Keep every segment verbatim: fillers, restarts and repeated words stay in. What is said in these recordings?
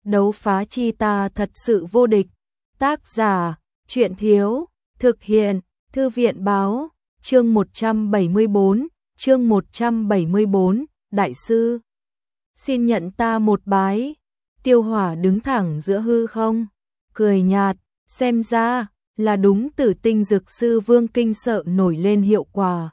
đấu phá chi ta thật sự vô địch. Tác giả, truyện thiếu, thực hiện, thư viện báo, chương một trăm bảy mươi tư, chương một trăm bảy mươi tư, đại sư. Xin nhận ta một bái. Tiêu Hỏa đứng thẳng giữa hư không, cười nhạt, xem ra là đúng Tử Tinh Dực Sư Vương kinh sợ nổi lên hiệu quả.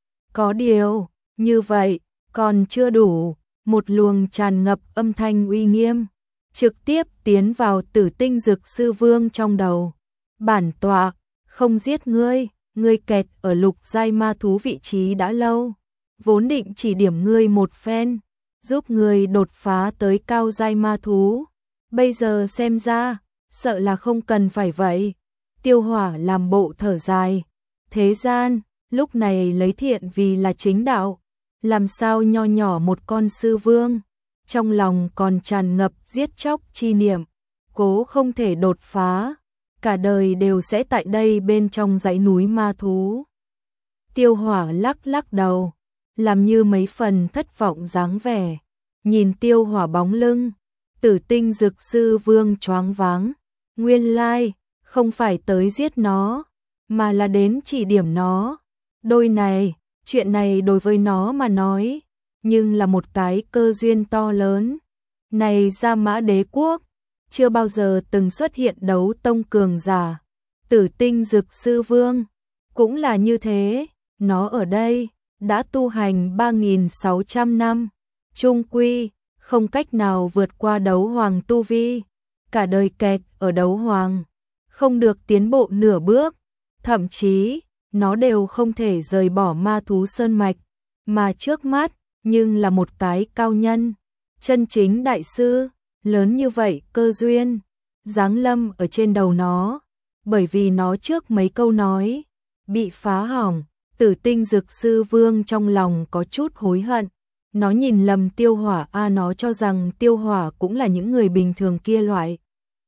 Có điều, như vậy, còn chưa đủ, một luồng tràn ngập âm thanh uy nghiêm, trực tiếp tiến vào Tử Tinh Dực Sư Vương trong đầu. Bản tọa, không giết ngươi, ngươi kẹt ở lục giai ma thú vị trí đã lâu, vốn định chỉ điểm ngươi một phen, giúp ngươi đột phá tới cao giai ma thú. Bây giờ xem ra, sợ là không cần phải vậy. Tiêu Hỏa làm bộ thở dài. Thế gian, lúc này lấy thiện vì là chính đạo. Làm sao nho nhỏ một con sư vương, trong lòng còn tràn ngập giết chóc chi niệm, cố không thể đột phá, cả đời đều sẽ tại đây bên trong dãy núi ma thú. Tiêu Hỏa lắc lắc đầu, làm như mấy phần thất vọng dáng vẻ, nhìn Tiêu Hỏa bóng lưng, Tử Tinh Dực Sư Vương choáng váng, nguyên lai, không phải tới giết nó, mà là đến chỉ điểm nó. Đôi này, chuyện này đối với nó mà nói, nhưng là một cái cơ duyên to lớn. Này Gia Mã Đế Quốc, chưa bao giờ từng xuất hiện đấu tông cường giả. Tử Tinh Dực Sư Vương, cũng là như thế, nó ở đây, đã tu hành ba nghìn sáu trăm năm, chung quy, không cách nào vượt qua đấu hoàng tu vi, cả đời kẹt ở đấu hoàng, không được tiến bộ nửa bước, thậm chí, nó đều không thể rời bỏ ma thú sơn mạch, mà trước mắt, nhưng là một cái cao nhân, chân chính đại sư, lớn như vậy cơ duyên, giáng lâm ở trên đầu nó, bởi vì nó trước mấy câu nói, bị phá hỏng. Tử Tinh Dực Sư Vương trong lòng có chút hối hận, nó nhìn lầm Tiêu Hỏa a à, nó cho rằng Tiêu Hỏa cũng là những người bình thường kia loại.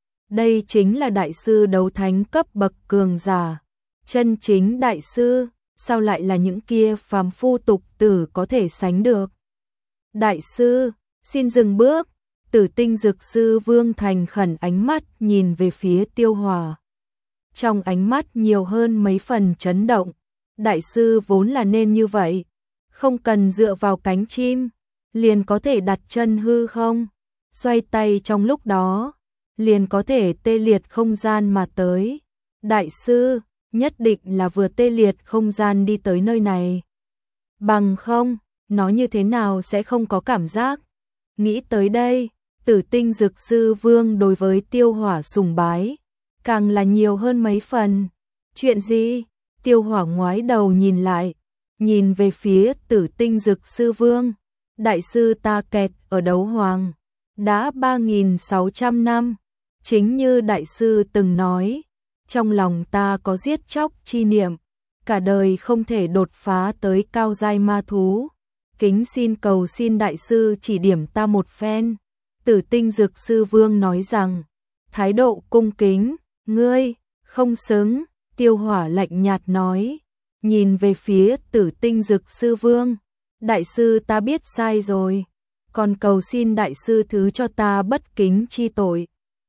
Đây chính là đại sư đấu thánh cấp bậc cường giả, chân chính đại sư, sao lại là những kia phàm phu tục tử có thể sánh được. Đại sư, xin dừng bước. Tử Tinh Dực Sư Vương thành khẩn ánh mắt nhìn về phía Tiêu Hỏa. Trong ánh mắt nhiều hơn mấy phần chấn động. Đại sư vốn là nên như vậy, không cần dựa vào cánh chim, liền có thể đặt chân hư không, xoay tay trong lúc đó, liền có thể tê liệt không gian mà tới. Đại sư, nhất định là vừa tê liệt không gian đi tới nơi này. Bằng không, nó như thế nào sẽ không có cảm giác. Nghĩ tới đây, Tử Tinh Dực Sư Vương đối với Tiêu Hỏa sùng bái, càng là nhiều hơn mấy phần. Chuyện gì? Tiêu Hỏa ngoái đầu nhìn lại, nhìn về phía Tử Tinh Dực Sư Vương. Đại sư ta kẹt ở đấu hoàng, đã ba nghìn sáu trăm năm, chính như đại sư từng nói, trong lòng ta có giết chóc chi niệm, cả đời không thể đột phá tới cao giai ma thú. Kính xin cầu xin đại sư chỉ điểm ta một phen. Tử Tinh Dực Sư Vương nói rằng, thái độ cung kính, ngươi, không xứng. Tiêu Hỏa lạnh nhạt nói, nhìn về phía Tử Tinh Dực Sư Vương, đại sư ta biết sai rồi, còn cầu xin đại sư thứ cho ta bất kính chi tội.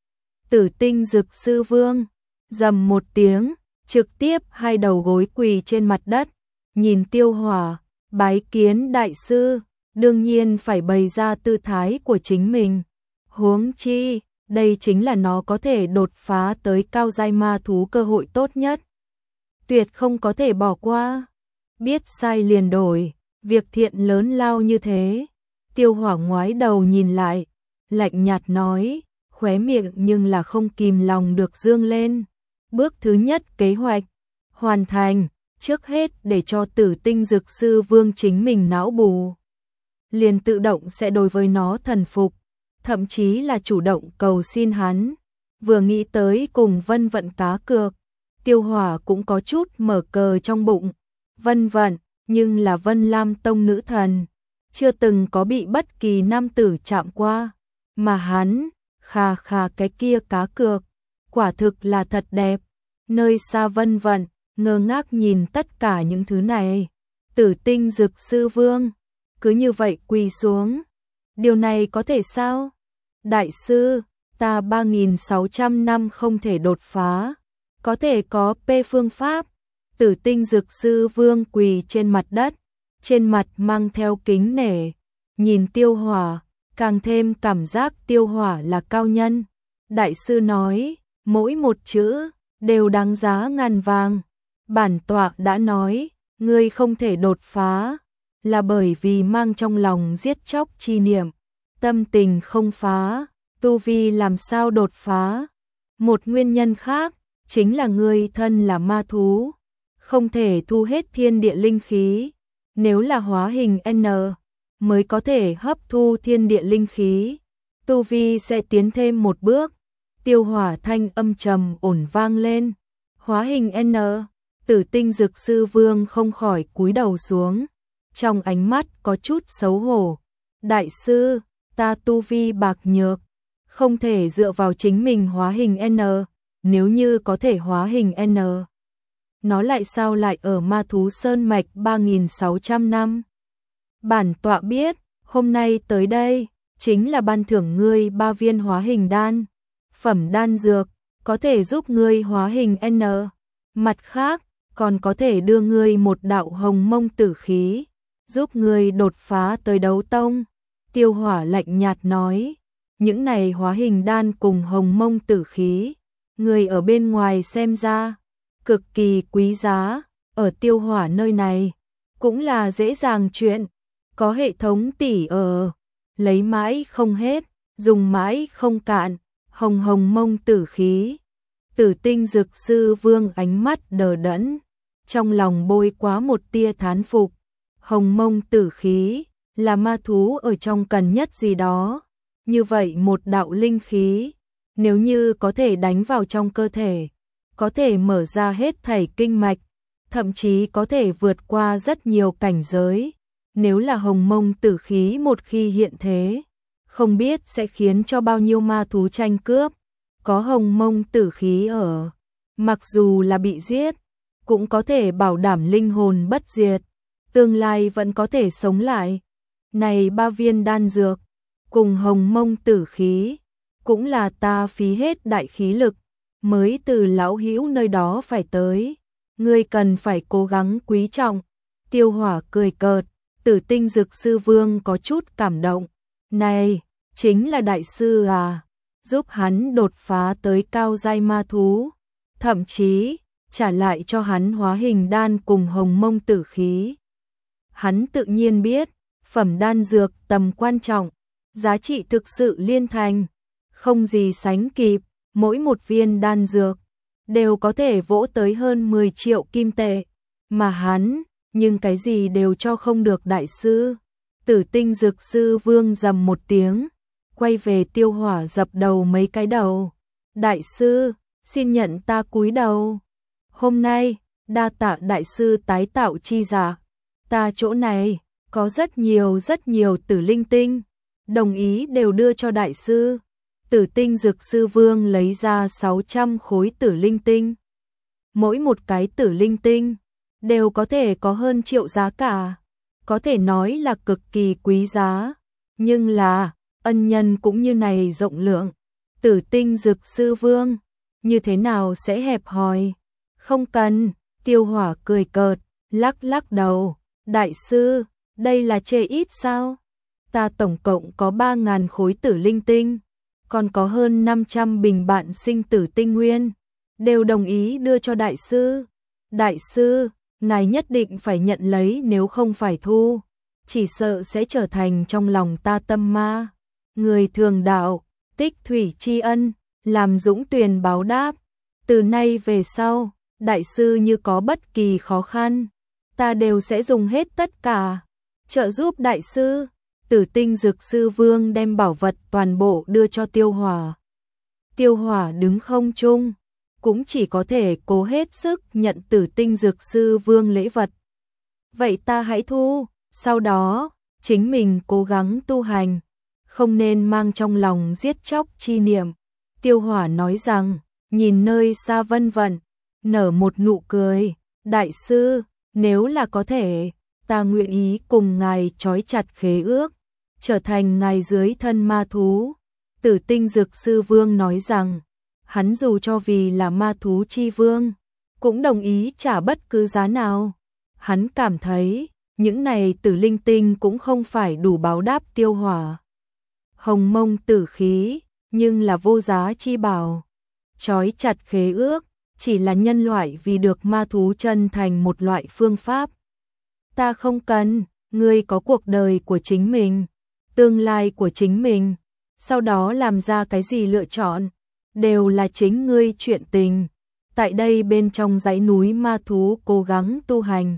Tử Tinh Dực Sư Vương, rầm một tiếng, trực tiếp hai đầu gối quỳ trên mặt đất, nhìn Tiêu Hỏa, bái kiến đại sư, đương nhiên phải bày ra tư thái của chính mình. Huống chi, đây chính là nó có thể đột phá tới cao giai ma thú cơ hội tốt nhất. Tuyệt không có thể bỏ qua. Biết sai liền đổi, việc thiện lớn lao như thế. Tiêu Hỏa ngoái đầu nhìn lại, lạnh nhạt nói, khóe miệng nhưng là không kìm lòng được dương lên. Bước thứ nhất kế hoạch, hoàn thành, trước hết để cho Tử Tinh Dực Sư Vương chính mình não bù. Liền tự động sẽ đối với nó thần phục, thậm chí là chủ động cầu xin hắn. Vừa nghĩ tới cùng Vân Vận cá cược, Tiêu Hỏa cũng có chút mở cờ trong bụng. Vân Vận, nhưng là Vân Lam Tông nữ thần, chưa từng có bị bất kỳ nam tử chạm qua, mà hắn, khà khà cái kia cá cược, quả thực là thật đẹp. Nơi xa Vân Vận, ngơ ngác nhìn tất cả những thứ này. Tử Tinh Dực Sư Vương, cứ như vậy quỳ xuống. Điều này có thể sao? Đại sư, ta ba nghìn sáu trăm năm không thể đột phá, có thể có P phương pháp. Tử Tinh Dược Sư Vương quỳ trên mặt đất, trên mặt mang theo kính nể, nhìn Tiêu Hỏa, càng thêm cảm giác Tiêu Hỏa là cao nhân. Đại sư nói, mỗi một chữ đều đáng giá ngàn vàng. Bản tọa đã nói, ngươi không thể đột phá, là bởi vì mang trong lòng giết chóc chi niệm, tâm tình không phá, tu vi làm sao đột phá. Một nguyên nhân khác, chính là ngươi thân là ma thú, không thể thu hết thiên địa linh khí, nếu là hóa hình N, mới có thể hấp thu thiên địa linh khí, tu vi sẽ tiến thêm một bước. Tiêu Hỏa thanh âm trầm ổn vang lên, hóa hình N. Tử Tinh Dược Sư Vương không khỏi cúi đầu xuống, trong ánh mắt có chút xấu hổ. Đại sư, ta tu vi bạc nhược, không thể dựa vào chính mình hóa hình N, nếu như có thể hóa hình N, nó lại sao lại ở Ma Thú Sơn Mạch ba nghìn sáu trăm năm. Bản tọa biết, hôm nay tới đây, chính là ban thưởng ngươi ba viên hóa hình đan, phẩm đan dược, có thể giúp ngươi hóa hình N. Mặt khác, còn có thể đưa ngươi một đạo hồng mông tử khí, giúp ngươi đột phá tới đấu tông. Tiêu Hỏa lạnh nhạt nói, những này hóa hình đan cùng hồng mông tử khí, người ở bên ngoài xem ra, cực kỳ quý giá, ở Tiêu Hỏa nơi này, cũng là dễ dàng chuyện, có hệ thống tỷ ở, lấy mãi không hết, dùng mãi không cạn, hồng hồng mông tử khí. Tử Tinh Dược Sư Vương ánh mắt đờ đẫn, trong lòng bôi quá một tia thán phục, hồng mông tử khí, là ma thú ở trong cần nhất gì đó, như vậy một đạo linh khí, nếu như có thể đánh vào trong cơ thể, có thể mở ra hết thảy kinh mạch, thậm chí có thể vượt qua rất nhiều cảnh giới, nếu là hồng mông tử khí một khi hiện thế, không biết sẽ khiến cho bao nhiêu ma thú tranh cướp. Có hồng mông tử khí ở, mặc dù là bị giết, cũng có thể bảo đảm linh hồn bất diệt, tương lai vẫn có thể sống lại. Này ba viên đan dược, cùng hồng mông tử khí, cũng là ta phí hết đại khí lực, mới từ lão hữu nơi đó phải tới, ngươi cần phải cố gắng quý trọng. Tiêu Hỏa cười cợt, Tử Tinh Dược Sư Vương có chút cảm động, này, chính là đại sư à, giúp hắn đột phá tới cao giai ma thú, thậm chí trả lại cho hắn hóa hình đan cùng hồng mông tử khí. Hắn tự nhiên biết, phẩm đan dược tầm quan trọng, giá trị thực sự liên thành, không gì sánh kịp, mỗi một viên đan dược đều có thể vỗ tới hơn mười triệu kim tệ, mà hắn, nhưng cái gì đều cho không được đại sư. Tử Tinh Dược Sư Vương rầm một tiếng, quay về Tiêu Hỏa dập đầu mấy cái đầu. Đại sư, xin nhận ta cúi đầu. Hôm nay, đa tạ đại sư tái tạo chi giả. Ta chỗ này, có rất nhiều rất nhiều tử linh tinh, đồng ý đều đưa cho đại sư. Tử Tinh Dược Sư Vương lấy ra sáu trăm khối tử linh tinh. Mỗi một cái tử linh tinh, đều có thể có hơn triệu giá cả. Có thể nói là cực kỳ quý giá. Nhưng là, ân nhân cũng như này rộng lượng. Tử Tinh Dược Sư Vương, như thế nào sẽ hẹp hòi? Không cần, Tiêu Hỏa cười cợt, lắc lắc đầu. Đại sư, đây là chê ít sao? Ta tổng cộng có ba ngàn khối tử linh tinh, còn có hơn năm trăm bình bạn sinh tử tinh nguyên, đều đồng ý đưa cho đại sư. Đại sư, ngài nhất định phải nhận lấy, nếu không phải thu, chỉ sợ sẽ trở thành trong lòng ta tâm ma. Người thường đạo, tích thủy tri ân, làm dũng tuyền báo đáp. Từ nay về sau, đại sư như có bất kỳ khó khăn, ta đều sẽ dùng hết tất cả, trợ giúp đại sư. Tử Tinh Dược Sư Vương đem bảo vật toàn bộ đưa cho Tiêu Hỏa. Tiêu Hỏa đứng không trung, cũng chỉ có thể cố hết sức nhận Tử Tinh Dược Sư Vương lễ vật. Vậy ta hãy thu, sau đó, chính mình cố gắng tu hành, không nên mang trong lòng giết chóc chi niệm. Tiêu Hỏa nói rằng, nhìn nơi xa vân vân, nở một nụ cười. Đại sư, nếu là có thể, ta nguyện ý cùng ngài trói chặt khế ước, trở thành ngài dưới thân ma thú, Tử Tinh Dược Sư Vương nói rằng, hắn dù cho vì là ma thú chi vương, cũng đồng ý trả bất cứ giá nào. Hắn cảm thấy, những này tử linh tinh cũng không phải đủ báo đáp Tiêu Hỏa. Hồng mông tử khí, nhưng là vô giá chi bảo. Trói chặt khế ước, chỉ là nhân loại vì được ma thú chân thành một loại phương pháp. Ta không cần, ngươi có cuộc đời của chính mình, tương lai của chính mình, sau đó làm ra cái gì lựa chọn, đều là chính ngươi chuyện tình. Tại đây bên trong dãy núi ma thú cố gắng tu hành,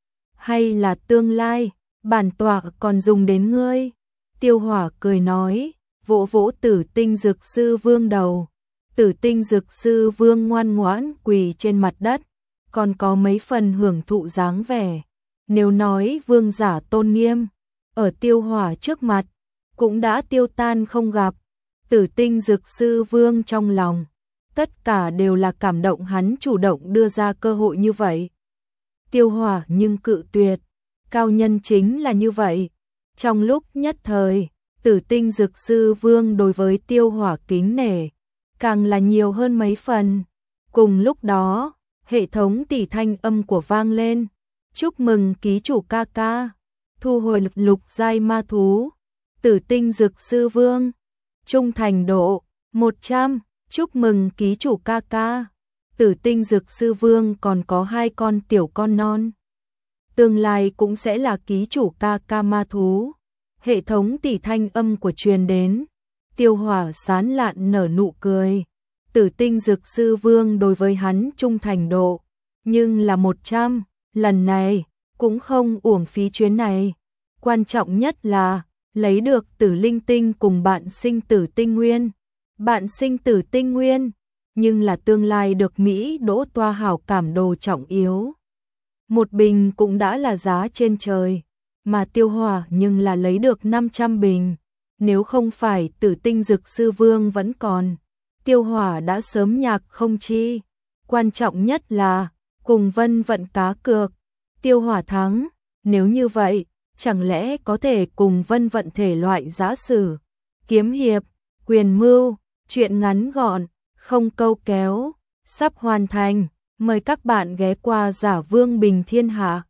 hay là tương lai, bản tọa còn dùng đến ngươi. Tiêu Hỏa cười nói, vỗ vỗ Tử Tinh Dược Sư Vương đầu. Tử Tinh Dược Sư Vương ngoan ngoãn quỳ trên mặt đất, còn có mấy phần hưởng thụ dáng vẻ. Nếu nói vương giả tôn nghiêm, ở Tiêu Hỏa trước mặt, cũng đã tiêu tan không gặp. Tử Tinh Dược Sư Vương trong lòng, tất cả đều là cảm động hắn chủ động đưa ra cơ hội như vậy. Tiêu Hỏa nhưng cự tuyệt, cao nhân chính là như vậy. Trong lúc nhất thời, Tử Tinh Dược Sư Vương đối với Tiêu Hỏa kính nể, càng là nhiều hơn mấy phần. Cùng lúc đó, hệ thống tỷ thanh âm của vang lên. Chúc mừng ký chủ ca ca, thu hồi lực lục giai ma thú. Tử Tinh Dược Sư Vương, trung thành độ một trăm. Chúc mừng ký chủ ca ca. Tử Tinh Dược Sư Vương còn có hai con tiểu con non, tương lai cũng sẽ là ký chủ ca ca ma thú. Hệ thống tỷ thanh âm của truyền đến. Tiêu Hỏa sán lạn nở nụ cười. Tử Tinh Dược Sư Vương đối với hắn trung thành độ, nhưng là một trăm, lần này cũng không uổng phí chuyến này. Quan trọng nhất là lấy được tử linh tinh cùng bạn sinh tử tinh nguyên. Bạn sinh tử tinh nguyên, nhưng là tương lai được Mỹ đỗ toa hảo cảm đồ trọng yếu. Một bình cũng đã là giá trên trời, mà Tiêu Hỏa nhưng là lấy được năm trăm bình. Nếu không phải Tử Tinh Dược Sư Vương vẫn còn, Tiêu Hỏa đã sớm nhạc không chi. Quan trọng nhất là cùng Vân Vận cá cược, Tiêu Hỏa thắng. Nếu như vậy, chẳng lẽ có thể cùng Vân Vận thể loại giã sử, kiếm hiệp, quyền mưu, chuyện ngắn gọn, không câu kéo, sắp hoàn thành. Mời các bạn ghé qua Giả Vương Bình Thiên Hạ.